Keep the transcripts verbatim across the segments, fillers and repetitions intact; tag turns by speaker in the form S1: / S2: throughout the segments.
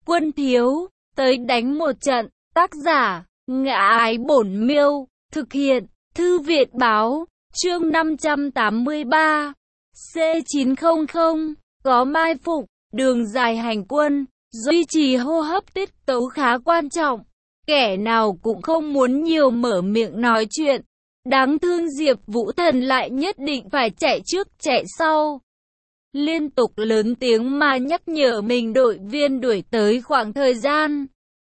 S1: Quân thiếu, tới đánh một trận. Tác giả, Ngã Ái Bổn Miêu. Thực hiện, Thư Viện Báo. Chương năm trăm tám mươi ba. C chín trăm. Có mai phục, đường dài hành quân, duy trì hô hấp tiết tấu khá quan trọng. Kẻ nào cũng không muốn nhiều mở miệng nói chuyện. Đáng thương Diệp Vũ Thần lại nhất định phải chạy trước chạy sau. Liên tục lớn tiếng mà nhắc nhở mình đội viên đuổi tới khoảng thời gian.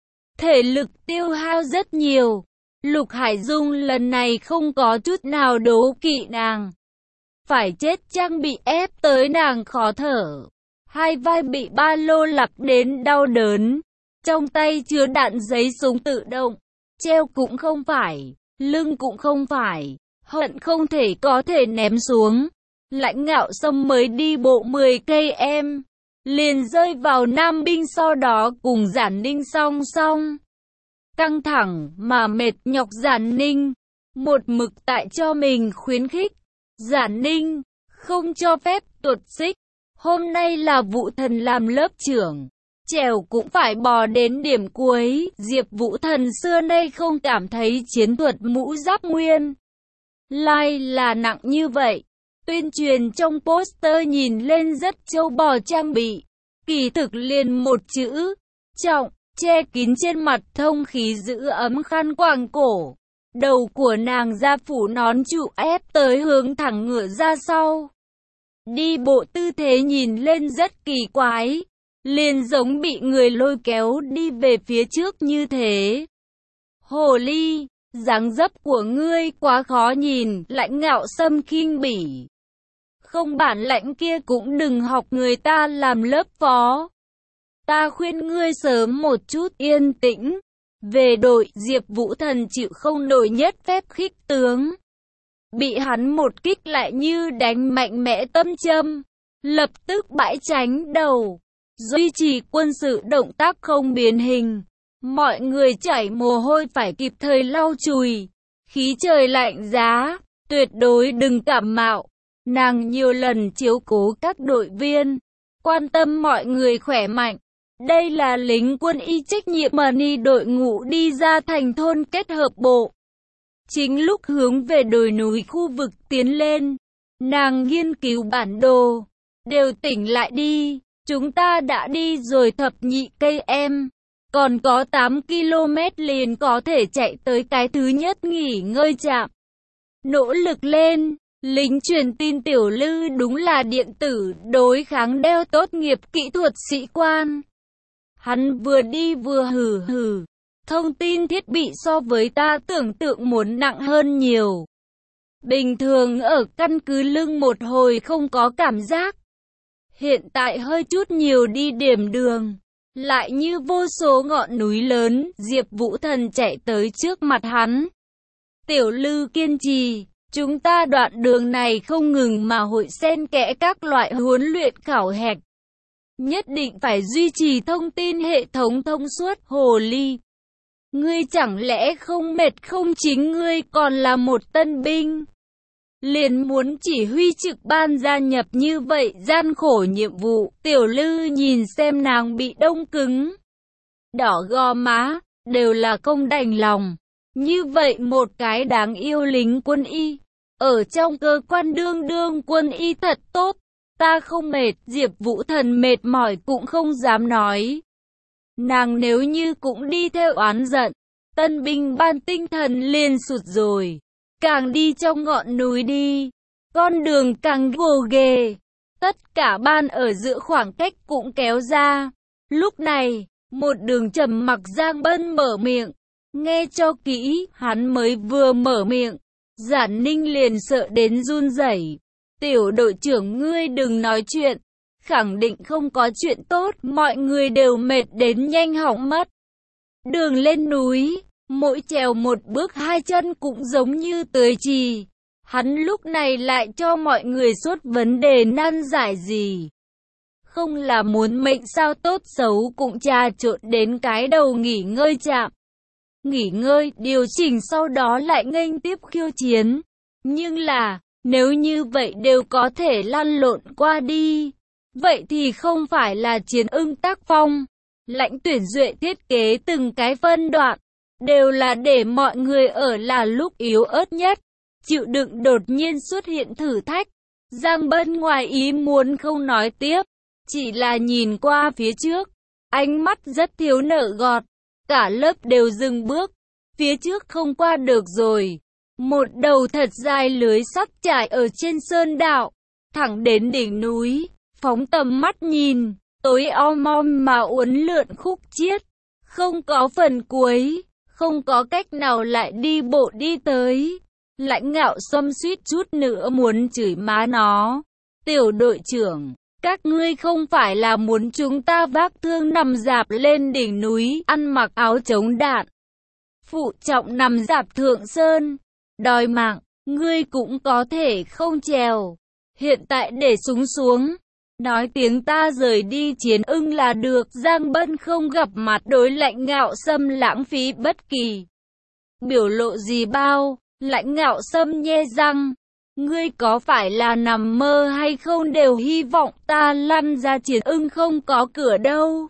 S1: Thể lực tiêu hao rất nhiều. Lục Hải Dung lần này không có chút nào đố kỵ nàng. Phải chết chăng bị ép tới nàng khó thở. Hai vai bị ba lô lặp đến đau đớn. Trong tay chứa đạn giấy súng tự động. Treo cũng không phải, lưng cũng không phải. Hận không thể có thể ném xuống. Lãnh Ngạo Sâm mới đi bộ mười cây em. Liền rơi vào Nam Binh, sau đó cùng Giản Ninh song song. Căng thẳng mà mệt nhọc Giản Ninh. Một mực tại cho mình khuyến khích. Giản Ninh, không cho phép tuột xích. Hôm nay là Vũ Thần làm lớp trưởng. Trèo cũng phải bò đến điểm cuối. Diệp Vũ Thần xưa nay không cảm thấy chiến thuật mũ giáp nguyên lai là nặng như vậy. Tuyên truyền trong poster nhìn lên rất châu bò trang bị. Kỳ thực liền một chữ, trọng, che kín trên mặt thông khí giữ ấm khăn quàng cổ. Đầu của nàng da phủ nón trụ ép tới hướng thẳng ngửa ra sau. Đi bộ tư thế nhìn lên rất kỳ quái. Liền giống bị người lôi kéo đi về phía trước như thế. Hồ ly, dáng dấp của ngươi quá khó nhìn. Lãnh Ngạo Sâm khinh bỉ. Không bản lãnh kia cũng đừng học người ta làm lớp phó. Ta khuyên ngươi sớm một chút yên tĩnh. Về đội, Diệp Vũ Thần chịu không nổi nhất phép khích tướng. Bị hắn một kích lại như đánh mạnh mẽ tâm châm. Lập tức bãi tránh đầu. Duy trì quân sự động tác không biến hình. Mọi người chảy mồ hôi phải kịp thời lau chùi. Khí trời lạnh giá, tuyệt đối đừng cảm mạo. Nàng nhiều lần chiếu cố các đội viên, quan tâm mọi người khỏe mạnh. Đây là lính quân y trách nhiệm mà ni đội ngũ đi ra thành thôn kết hợp bộ. Chính lúc hướng về đồi núi khu vực tiến lên, nàng nghiên cứu bản đồ. Đều tỉnh lại đi, chúng ta đã đi rồi thập nhị cây em. Còn có tám ki lô mét liền có thể chạy tới cái thứ nhất nghỉ ngơi trạm. Nỗ lực lên! Lính truyền tin Tiểu Lư đúng là điện tử đối kháng đeo tốt nghiệp kỹ thuật sĩ quan. Hắn vừa đi vừa hừ hừ. Thông tin thiết bị so với ta tưởng tượng muốn nặng hơn nhiều. Bình thường ở căn cứ lưng một hồi không có cảm giác. Hiện tại hơi chút nhiều đi điểm đường. Lại như vô số ngọn núi lớn. Diệp Vũ Thần chạy tới trước mặt hắn. Tiểu Lư kiên trì. Chúng ta đoạn đường này không ngừng mà hội xen kẽ các loại huấn luyện khảo hạch. Nhất định phải duy trì thông tin hệ thống thông suốt. Hồ ly, ngươi chẳng lẽ không mệt không, chính ngươi còn là một tân binh. Liền muốn chỉ huy trực ban gia nhập như vậy gian khổ nhiệm vụ. Tiểu Lư nhìn xem nàng bị đông cứng. Đỏ gò má, đều là không đành lòng. Như vậy một cái đáng yêu lính quân y. Ở trong cơ quan đương đương quân y thật tốt. Ta không mệt. Diệp Vũ Thần mệt mỏi cũng không dám nói. Nàng nếu như cũng đi theo oán giận, tân binh ban tinh thần liền sụt rồi. Càng đi trong ngọn núi đi, con đường càng gồ ghề. Tất cả ban ở giữa khoảng cách cũng kéo ra. Lúc này, một đường trầm mặc Giang Bân mở miệng. Nghe cho kỹ, hắn mới vừa mở miệng. Giản Ninh liền sợ đến run rẩy. Tiểu đội trưởng, ngươi đừng nói chuyện. Khẳng định không có chuyện tốt. Mọi người đều mệt đến nhanh hỏng mất. Đường lên núi, mỗi trèo một bước hai chân cũng giống như tưới trì. Hắn lúc này lại cho mọi người suốt vấn đề nan giải gì. Không là muốn mệnh sao, tốt xấu cũng trà trộn đến cái đầu nghỉ ngơi trạm. Nghỉ ngơi, điều chỉnh sau đó lại nghênh tiếp khiêu chiến. Nhưng là, nếu như vậy đều có thể lăn lộn qua đi, vậy thì không phải là chiến ưng tác phong, Lãnh Tuyển Duệ thiết kế từng cái phân đoạn, đều là để mọi người ở là lúc yếu ớt nhất, chịu đựng đột nhiên xuất hiện thử thách. Giang Bân ngoài ý muốn không nói tiếp, chỉ là nhìn qua phía trước, ánh mắt rất thiếu nở gọt, cả lớp đều dừng bước, phía trước không qua được rồi. Một đầu thật dài lưới sắt trải ở trên sơn đạo, thẳng đến đỉnh núi, phóng tầm mắt nhìn, tối om om mà uốn lượn khúc chiết, không có phần cuối, không có cách nào lại đi bộ đi tới. Lãnh Ngạo Sâm suýt chút nữa muốn chửi má nó. Tiểu đội trưởng, các ngươi không phải là muốn chúng ta vác thương nằm rạp lên đỉnh núi, ăn mặc áo chống đạn, phụ trọng nằm rạp thượng sơn, đòi mạng, ngươi cũng có thể không trèo. Hiện tại để súng xuống, nói tiếng ta rời đi chiến ưng là được. Giang Bân không gặp mặt đối Lãnh Ngạo Sâm lãng phí bất kỳ biểu lộ gì bao. Lãnh Ngạo Sâm nhe răng, ngươi có phải là nằm mơ hay không, đều hy vọng ta lăn ra chiến ưng không có cửa đâu.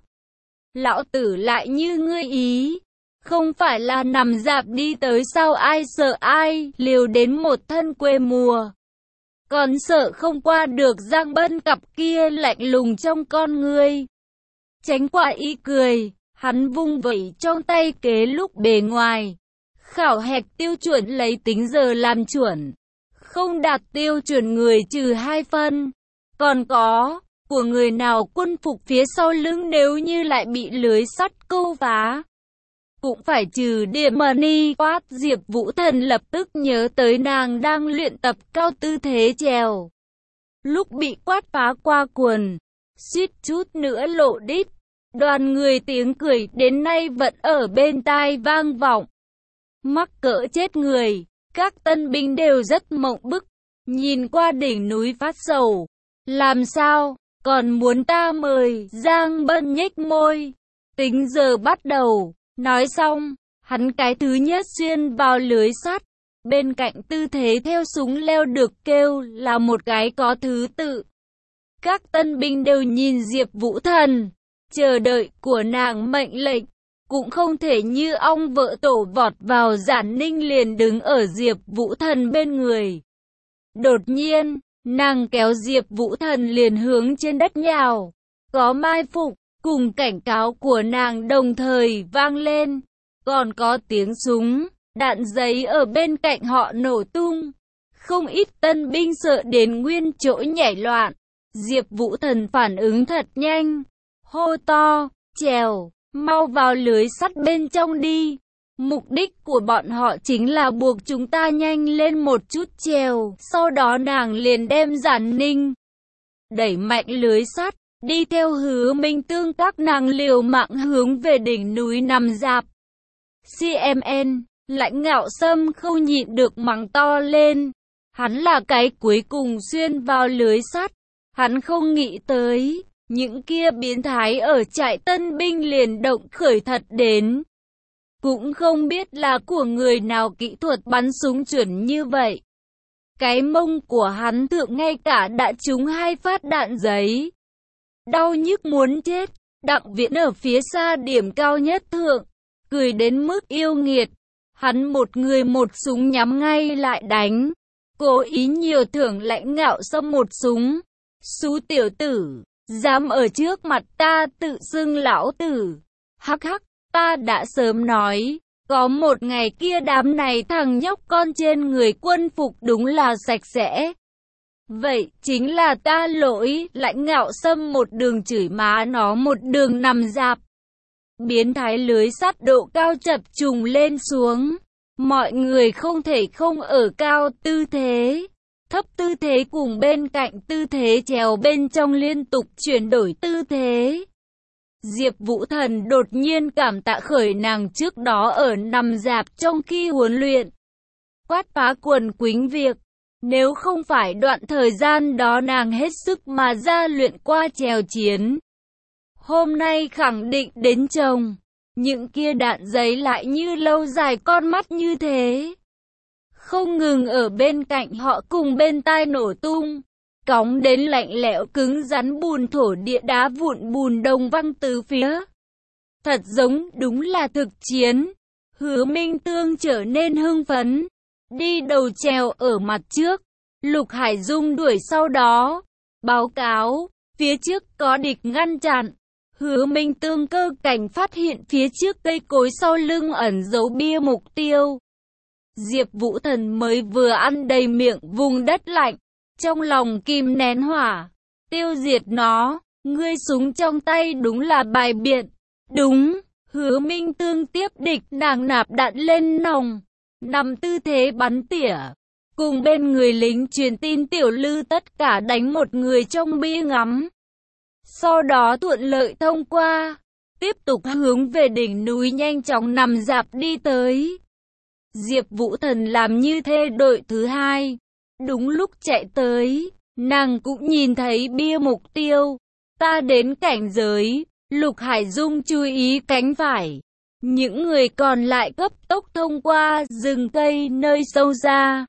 S1: Lão tử lại như ngươi ý, không phải là nằm rạp đi tới sao, ai sợ ai, liều đến một thân quê mùa, còn sợ không qua được. Giang Bân cặp kia lạnh lùng trong con ngươi, tránh qua ý cười, hắn vung vẩy trong tay kế lúc bề ngoài. Khảo hạch tiêu chuẩn lấy tính giờ làm chuẩn, không đạt tiêu chuẩn người trừ hai phân. Còn có, của người nào quân phục phía sau lưng nếu như lại bị lưới sắt câu phá, cũng phải trừ điểm money. Quát. Diệp Vũ Thần lập tức nhớ tới nàng đang luyện tập cao tư thế trèo, lúc bị quát phá qua quần, suýt chút nữa lộ đít. Đoàn người tiếng cười đến nay vẫn ở bên tai vang vọng. Mắc cỡ chết người, các tân binh đều rất mộng bức, nhìn qua đỉnh núi phát sầu. Làm sao, còn muốn ta mời? Giang Bân nhếch môi, tính giờ bắt đầu. Nói xong, hắn cái thứ nhất xuyên vào lưới sắt, bên cạnh tư thế theo súng leo được kêu là một cái có thứ tự. Các tân binh đều nhìn Diệp Vũ Thần, chờ đợi của nàng mệnh lệnh. Cũng không thể như ong vỡ tổ vọt vào. Giản Ninh liền đứng ở Diệp Vũ Thần bên người. Đột nhiên, nàng kéo Diệp Vũ Thần liền hướng trên đất nhào. Có mai phục, cùng cảnh cáo của nàng đồng thời vang lên. Còn có tiếng súng, đạn giấy ở bên cạnh họ nổ tung. Không ít tân binh sợ đến nguyên chỗ nhảy loạn. Diệp Vũ Thần phản ứng thật nhanh, hô to, trèo, mau vào lưới sắt bên trong đi. Mục đích của bọn họ chính là buộc chúng ta nhanh lên một chút trèo. Sau đó nàng liền đem Giản Ninh đẩy mạnh lưới sắt, đi theo Hứa Minh Tương các nàng liều mạng hướng về đỉnh núi nằm rạp. xê em en, Lãnh Ngạo Sâm không nhịn được mắng to lên. Hắn là cái cuối cùng xuyên vào lưới sắt. Hắn không nghĩ tới, những kia biến thái ở trại tân binh liền động khởi thật đến. Cũng không biết là của người nào kỹ thuật bắn súng chuẩn như vậy. Cái mông của hắn thượng ngay cả đã trúng hai phát đạn giấy. Đau nhức muốn chết. Đặng Viễn ở phía xa điểm cao nhất thượng, cười đến mức yêu nghiệt. Hắn một người một súng nhắm ngay lại đánh, cố ý nhiều thưởng Lãnh Ngạo Sâm một súng. Xú tiểu tử, dám ở trước mặt ta tự xưng lão tử. Hắc hắc, ta đã sớm nói, có một ngày kia đám này thằng nhóc con trên người quân phục đúng là sạch sẽ. Vậy chính là ta lỗi. Lãnh Ngạo Sâm một đường chửi má nó một đường nằm rạp. Biến thái lưới sắt độ cao chập trùng lên xuống. Mọi người không thể không ở cao tư thế, thấp tư thế cùng bên cạnh tư thế trèo bên trong liên tục chuyển đổi tư thế. Diệp Vũ Thần đột nhiên cảm tạ khởi nàng trước đó ở nằm rạp trong khi huấn luyện. Quát phá quần quýnh việc. Nếu không phải đoạn thời gian đó nàng hết sức mà ra luyện qua trèo chiến, hôm nay khẳng định đến chồng. Những kia đạn giấy lại như lâu dài con mắt như thế, không ngừng ở bên cạnh họ cùng bên tai nổ tung, cóng đến lạnh lẽo cứng rắn bùn thổ địa đá vụn bùn đồng văng từ phía. Thật giống đúng là thực chiến. Hứa Minh Tương trở nên hưng phấn, đi đầu trèo ở mặt trước, Lục Hải Dung đuổi sau đó. Báo cáo, phía trước có địch ngăn chặn. Hứa Minh Tương cơ cảnh phát hiện phía trước cây cối sau lưng ẩn giấu bia mục tiêu. Diệp Vũ Thần mới vừa ăn đầy miệng vùng đất lạnh, trong lòng kìm nén hỏa, tiêu diệt nó. Ngươi súng trong tay đúng là bài biện. Đúng, Hứa Minh Tương tiếp địch nàng nạp đạn lên nòng, nằm tư thế bắn tỉa. Cùng bên người lính truyền tin Tiểu Lư tất cả đánh một người trong bia ngắm. Sau đó thuận lợi thông qua, tiếp tục hướng về đỉnh núi nhanh chóng nằm dạp đi tới. Diệp Vũ Thần làm như thế đội thứ hai. Đúng lúc chạy tới, nàng cũng nhìn thấy bia mục tiêu. Ta đến cảnh giới, Lục Hải Dung chú ý cánh phải. Những người còn lại cấp tốc thông qua rừng cây nơi sâu ra.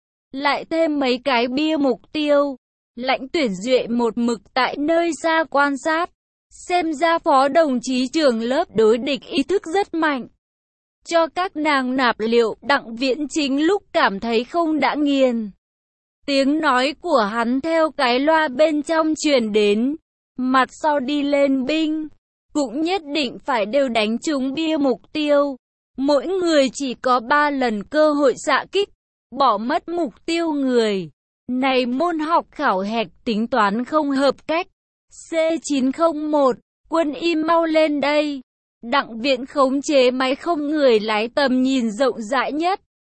S1: Lại thêm mấy cái bia mục tiêu. Lãnh Tuyển Duệ một mực tại nơi xa quan sát. Xem ra phó đồng chí trưởng lớp đối địch ý thức rất mạnh. Cho các nàng nạp liệu. Đặng Viễn Chính lúc cảm thấy không đã nghiền. Tiếng nói của hắn theo cái loa bên trong truyền đến. Mặt sau đi lên binh, cũng nhất định phải đều đánh trúng bia mục tiêu. Mỗi người chỉ có ba lần cơ hội xạ kích, bỏ mất mục tiêu người. Này môn học khảo hạch tính toán không hợp cách. C chín không một, Quân im mau lên đây. Đặng Viễn khống chế máy không người lái tầm nhìn rộng rãi nhất.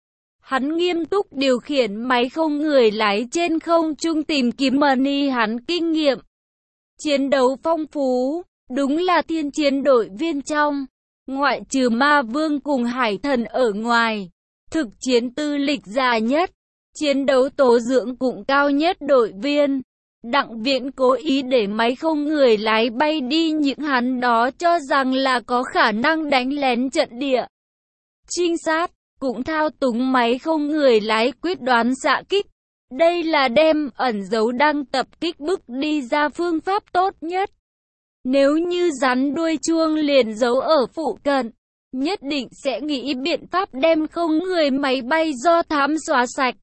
S1: Hắn nghiêm túc điều khiển máy không người lái trên không trung tìm kiếm money hắn kinh nghiệm. Chiến đấu phong phú, đúng là thiên chiến đội viên trong. Ngoại trừ Ma Vương cùng Hải Thần ở ngoài, thực chiến tư lịch già nhất, chiến đấu tố dưỡng cũng cao nhất đội viên. Đặng Viễn cố ý để máy không người lái bay đi những hắn đó cho rằng là có khả năng đánh lén trận địa. Trinh sát cũng thao túng máy không người lái quyết đoán xạ kích. Đây là đem ẩn dấu đang tập kích bức đi ra phương pháp tốt nhất. Nếu như rắn đuôi chuông liền giấu ở phụ cận, nhất định sẽ nghĩ biện pháp đem không người máy bay do thám xóa sạch.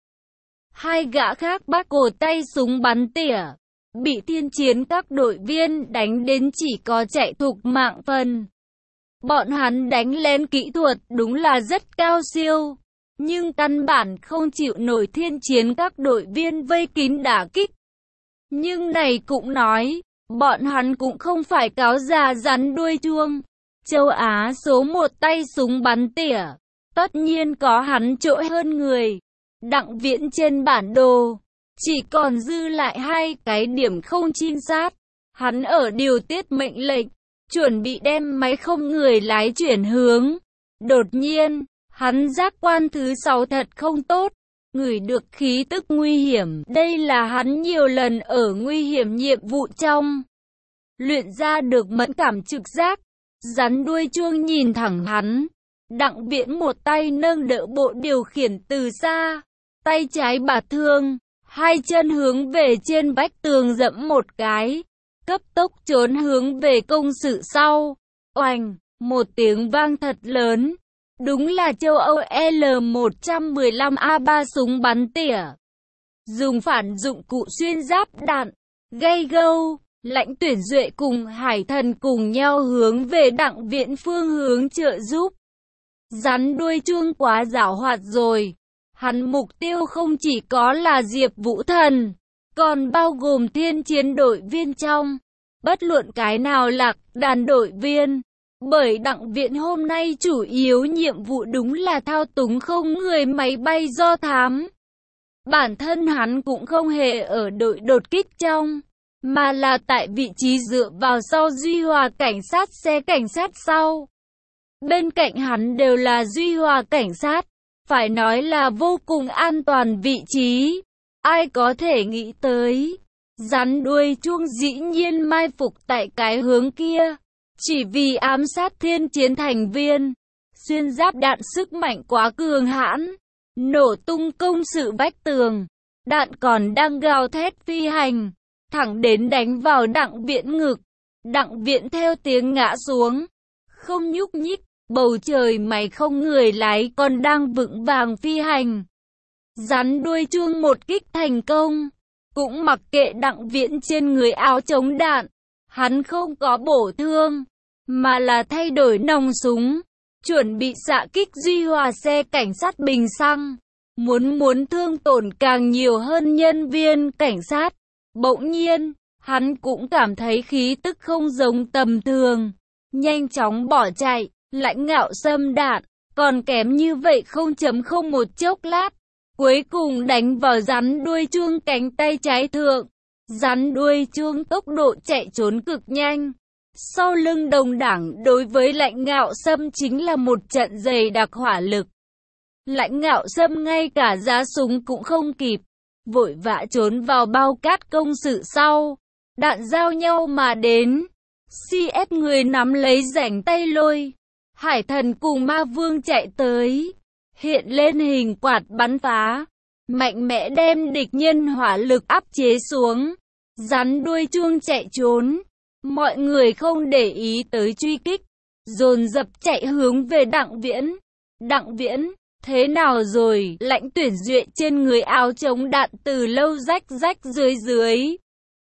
S1: Hai gã khác bắt cổ tay súng bắn tỉa, bị thiên chiến các đội viên đánh đến chỉ có chạy thục mạng phần. Bọn hắn đánh lén kỹ thuật đúng là rất cao siêu, nhưng căn bản không chịu nổi thiên chiến các đội viên vây kín đả kích. Nhưng này cũng nói, bọn hắn cũng không phải cáo già rắn đuôi chuông. Châu Á số một tay súng bắn tỉa, tất nhiên có hắn chỗ hơn người. Đặng Viễn trên bản đồ, chỉ còn dư lại hai cái điểm không trinh sát. Hắn ở điều tiết mệnh lệnh, chuẩn bị đem máy không người lái chuyển hướng. Đột nhiên, hắn giác quan thứ sáu thật không tốt, ngửi được khí tức nguy hiểm. Đây là hắn nhiều lần ở nguy hiểm nhiệm vụ trong luyện ra được mẫn cảm trực giác. Rắn đuôi chuông nhìn thẳng hắn. Đặng Viễn một tay nâng đỡ bộ điều khiển từ xa, tay trái bạt thương, hai chân hướng về trên vách tường dẫm một cái, cấp tốc trốn hướng về công sự sau. Oành, một tiếng vang thật lớn. Đúng là châu Âu L một một lăm A ba súng bắn tỉa. Dùng phản dụng cụ xuyên giáp đạn, gây gâu. Lãnh Tuyển Duệ cùng Hải Thần cùng nhau hướng về Đặng Viễn phương hướng trợ giúp. Rắn đuôi chuông quá giảo hoạt rồi. Hắn mục tiêu không chỉ có là Diệp Vũ Thần, còn bao gồm thiên chiến đội viên trong. Bất luận cái nào lạc đàn đội viên. Bởi Đặng Viễn hôm nay chủ yếu nhiệm vụ đúng là thao túng không người máy bay do thám. Bản thân hắn cũng không hề ở đội đột kích trong, mà là tại vị trí dựa vào sau Duy Hòa cảnh sát xe cảnh sát sau. Bên cạnh hắn đều là Duy Hòa cảnh sát, phải nói là vô cùng an toàn vị trí. Ai có thể nghĩ tới, rắn đuôi chuông dĩ nhiên mai phục tại cái hướng kia, chỉ vì ám sát thiên chiến thành viên. Xuyên giáp đạn sức mạnh quá cường hãn, nổ tung công sự vách tường, đạn còn đang gào thét phi hành, thẳng đến đánh vào Đặng Viễn ngực. Đặng Viễn theo tiếng ngã xuống, không nhúc nhích, bầu trời máy không người lái còn đang vững vàng phi hành. Rắn đuôi chuông một kích thành công, cũng mặc kệ Đặng Viễn trên người áo chống đạn, hắn không có bổ thương, mà là thay đổi nòng súng, chuẩn bị xạ kích duy hòa xe cảnh sát bình xăng, muốn muốn thương tổn càng nhiều hơn nhân viên cảnh sát. Bỗng nhiên, hắn cũng cảm thấy khí tức không giống tầm thường, nhanh chóng bỏ chạy. Lãnh Ngạo Sâm đạn, còn kém như vậy không chấm không một chốc lát, cuối cùng đánh vào rắn đuôi chuông cánh tay trái thượng. Rắn đuôi chuông tốc độ chạy trốn cực nhanh. Sau lưng đồng đảng đối với Lãnh Ngạo Sâm chính là một trận dày đặc hỏa lực. Lãnh Ngạo Sâm ngay cả giá súng cũng không kịp, vội vã trốn vào bao cát công sự sau. Đạn giao nhau mà đến, xê ép người nắm lấy rảnh tay lôi. Hải Thần cùng Ma Vương chạy tới, hiện lên hình quạt bắn phá, mạnh mẽ đem địch nhân hỏa lực áp chế xuống. Rắn đuôi chuông chạy trốn, mọi người không để ý tới truy kích, dồn dập chạy hướng về Đặng Viễn. Đặng Viễn, thế nào rồi? Lãnh Tuyển Duệ trên người áo chống đạn từ lâu rách rách dưới dưới.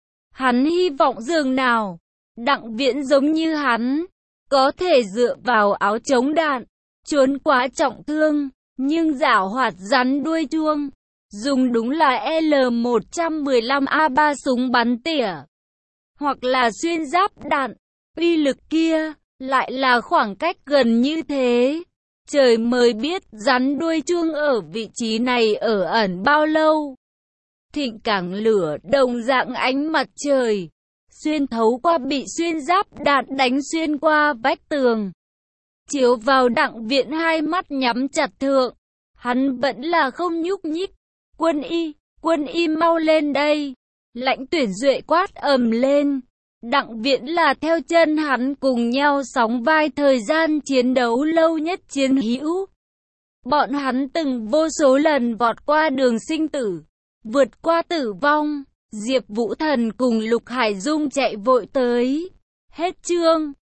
S1: Hắn hy vọng dường nào Đặng Viễn giống như hắn, có thể dựa vào áo chống đạn, trốn quá trọng thương, nhưng giảo hoạt rắn đuôi chuông, dùng đúng là L một một lăm A ba súng bắn tỉa, hoặc là xuyên giáp đạn, uy lực kia, lại là khoảng cách gần như thế. Trời mới biết rắn đuôi chuông ở vị trí này ở ẩn bao lâu. Thịnh cảng lửa đồng dạng ánh mặt trời, xuyên thấu qua bị xuyên giáp đạn đánh xuyên qua vách tường, chiếu vào Đặng Viễn hai mắt nhắm chặt thượng, hắn vẫn là không nhúc nhích. Quân y, quân y mau lên đây. Lãnh Tuyển Duệ quát ầm lên. Đặng Viễn là theo chân hắn cùng nhau sóng vai thời gian chiến đấu lâu nhất chiến hữu. Bọn hắn từng vô số lần vọt qua đường sinh tử, vượt qua tử vong. Diệp Vũ Thần cùng Lục Hải Dung chạy vội tới. Hết chương.